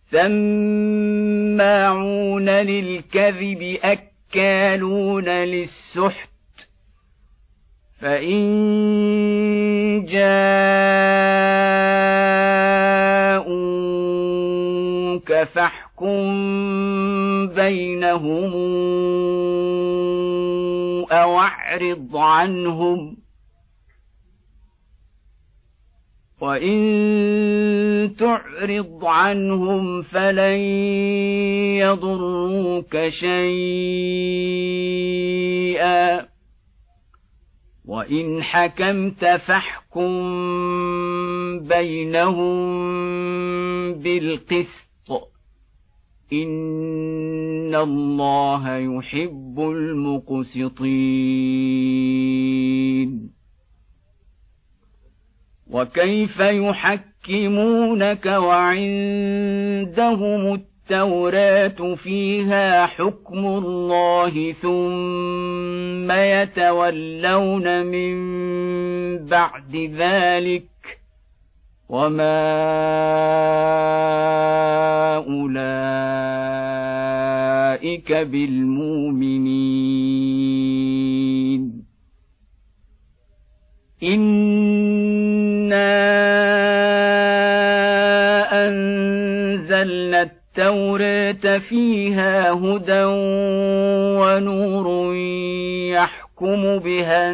سماعون للكذب أكالون للسحت فإن جاءوك فاحكم بينهم أو أعرض عنهم وإن تعرض عنهم فلن يضروك شيئا وإن حكمت فاحكم بينهم بالقسط إن الله يحب المقسطين وكيف يحكمونك وعندهم التوراة فيها حكم الله ثم يتولون من بعد ذلك وما أولئك بالمؤمنين إنا أنزلنا التوراة فيها هدى ونور يحكم بها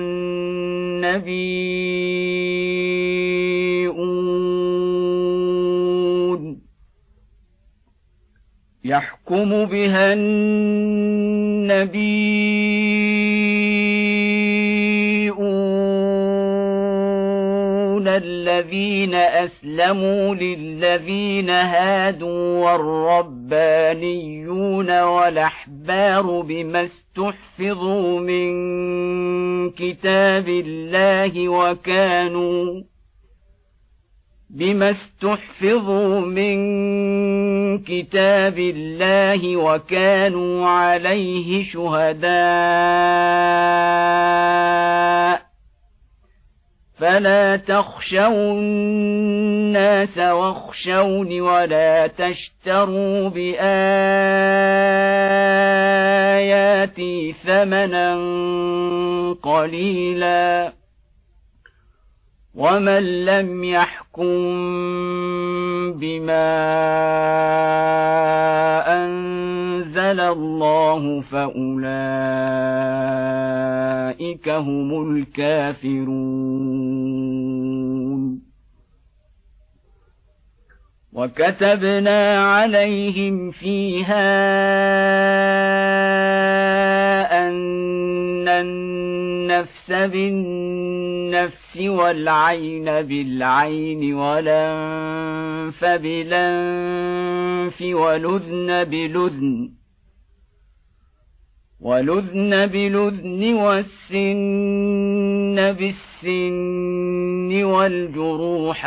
النبيون الذين أسلموا للذين هادوا والربانيون والأحبار بما استحفظوا من كتاب الله وكانوا عليه شهداء فلا تخشوا الناس واخشوني ولا تشتروا بآياتي ثمنا قليلا ومن لم يحكم بما أنزل الله فأولئك هم الكافرون وكتبنا عليهم فيها أن النفس بالنفس والعين بالعين والأنف بالأنف والأذن بالأذن والسن بالسن والجروح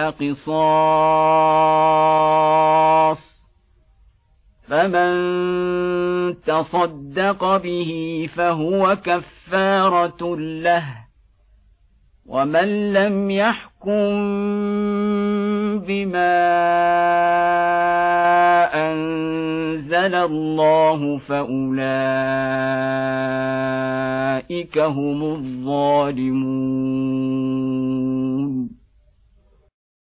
قصاص فمن تصدق به فهو كفارة له ومن لم يحكم بما أنزل الله فأولئك هم الظالمون